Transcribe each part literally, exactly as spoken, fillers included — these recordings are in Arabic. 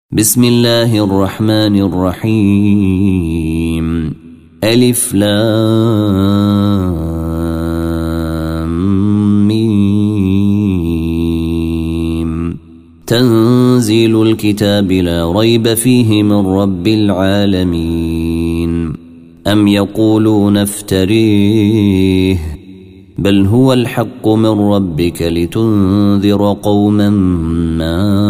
بسم الله الرحمن الرحيم. ألف لام ميم. تنزيل الكتاب لا ريب فيه من رب العالمين. أم يقولون افتريه بل هو الحق من ربك لتنذر قوما ما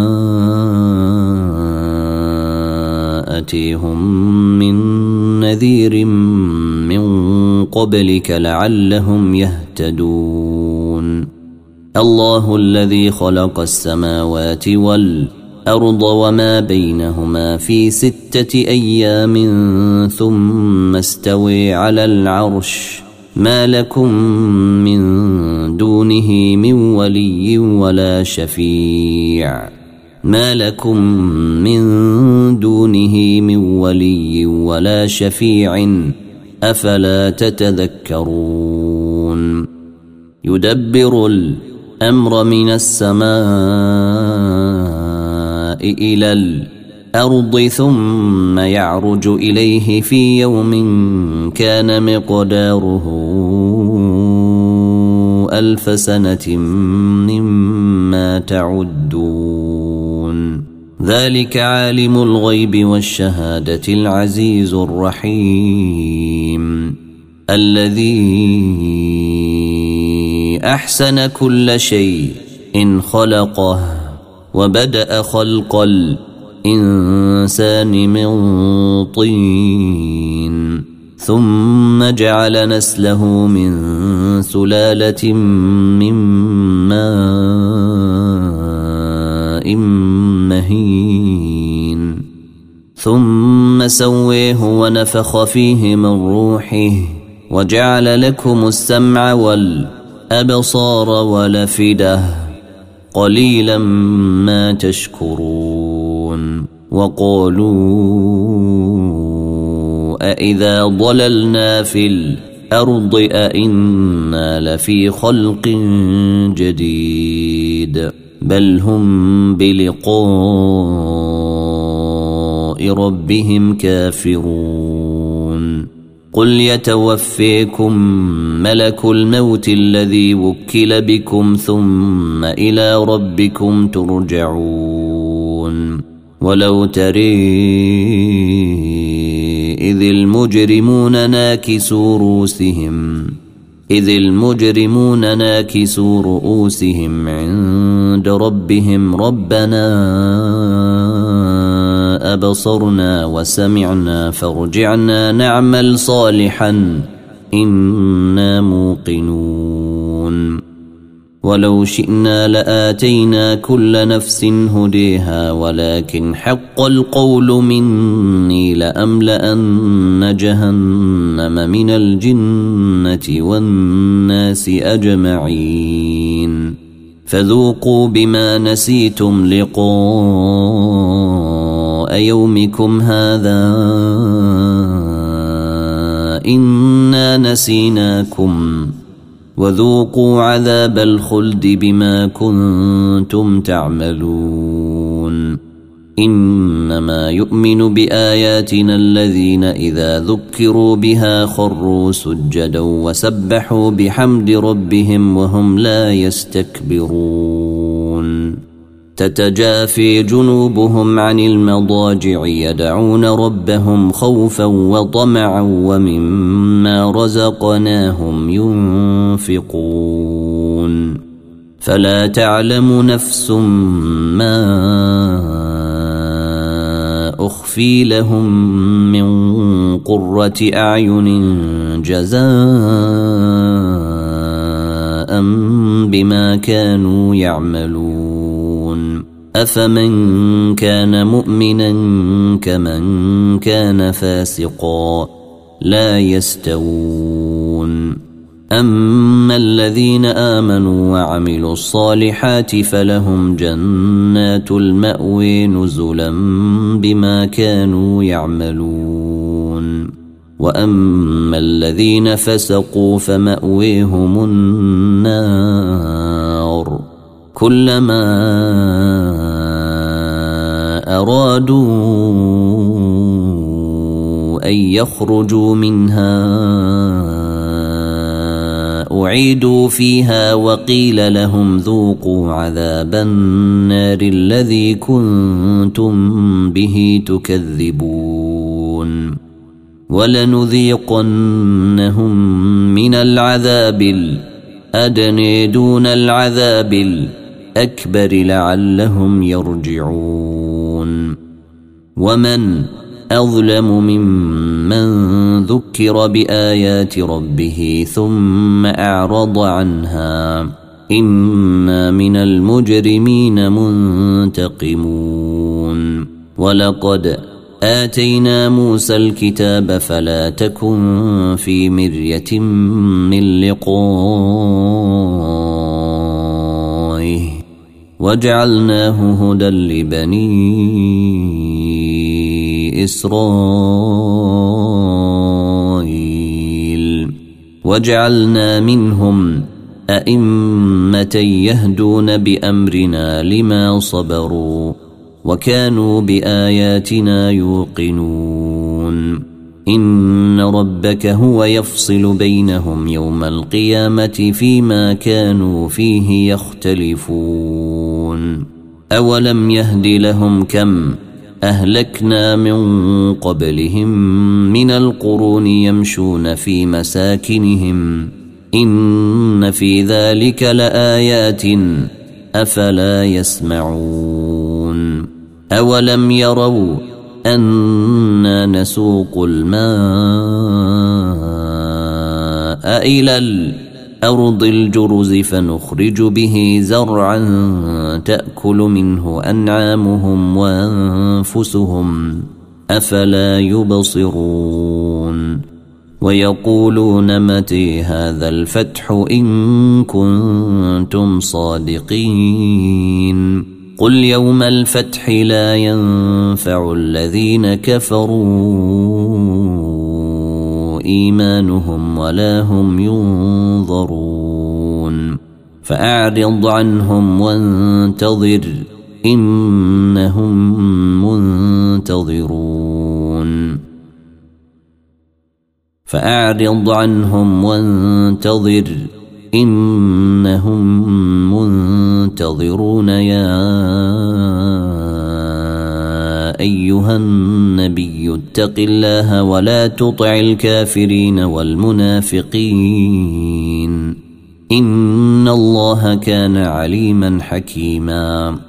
أتيهم من نذير من قبلك لعلهم يهتدون. الله الذي خلق السماوات والأرض وما بينهما في ستة أيام ثم استوى على العرش ما لكم من دونه من ولي ولا شفيع ما لكم من دونه من ولي ولا شفيع أفلا تتذكرون. يدبر الأمر من السماء إلى الأرض ثم يعرج إليه في يوم كان مقداره ألف سنة مما تعدون. ذلك عالم الغيب والشهادة العزيز الرحيم الذي أحسن كل شيء إن خلقه وبدأ خلق الإنسان من طين ثم جعل نسله من سلالة من ماء مهين ثم سويه ونفخ فيه من روحه وجعل لكم السمع والأبصار والأفئدة قليلا ما تشكرون. وقالوا أإذا ضللنا في الأرض أإنا لفي خلق جديد بل هم بلقاء ربهم كافرون. قل يتوفيكم ملك الموت الذي وكل بكم ثم إلى ربكم ترجعون. ولو ترى إذ المجرمون ناكسوا رؤوسهم إذ المجرمون ناكسوا رؤوسهم عند ربهم ربنا أبصرنا وسمعنا فارجعنا نعمل صالحا إنا موقنون. ولو شئنا لآتينا كل نفس هديها ولكن حق القول مني لأملأن جهنم من الجنة والناس أجمعين. فذوقوا بما نسيتم لقاء يومكم هذا إنا نسيناكم وذوقوا عذاب الخلد بما كنتم تعملون. إنما يؤمن بآياتنا الذين إذا ذكروا بها خروا سجدا وسبحوا بحمد ربهم وهم لا يستكبرون. تتجافي جنوبهم عن المضاجع يدعون ربهم خوفا وطمعا ومما رزقناهم ينفقون. فلا تعلم نفس ما أخفي لهم من قرة أعين جزاء بما كانوا يعملون. أفمن كان مؤمنا كمن كان فاسقا لا يستوون. أما الذين آمنوا وعملوا الصالحات فلهم جنات المأوى نزلا بما كانوا يعملون. وأما الذين فسقوا فمأويهم النار كلما أرادوا أن يخرجوا منها أعيدوا فيها وقيل لهم ذوقوا عذاب النار الذي كنتم به تكذبون ولنذيقنهم من العذاب الأدنى دون العذاب الأكبر لعلهم يرجعون ومن أظلم ممن ذكر بآيات ربه ثم أعرض عنها إنا من المجرمين منتقمون ولقد آتينا موسى الكتاب فلا تكن في مرية من لقائه وجعلناه هدى لبني إسرائيل وجعلنا منهم أئمة يهدون بأمرنا لما صبروا وكانوا بآياتنا يوقنون إن ربك هو يفصل بينهم يوم القيامة فيما كانوا فيه يختلفون أولم يهد لهم كم أهلكنا من قبلهم من القرون يمشون في مساكنهم إن في ذلك لآيات أفلا يسمعون أولم يروا أنا نسوق الماء إلى الأرض الجرز فنخرج به زرعا تأكل منه أنعامهم وأنفسهم أفلا يبصرون ويقولون متى هذا الفتح إن كنتم صادقين قل يوم الفتح لا ينفع الذين كفروا إيمانهم ولا هم ينظرون فأعرض عنهم وانتظر إنهم منتظرون فأعرض عنهم وانتظر إنهم منتظرون يا أيها النبي اتق الله ولا تطع الكافرين والمنافقين إن الله كان عليما حكيما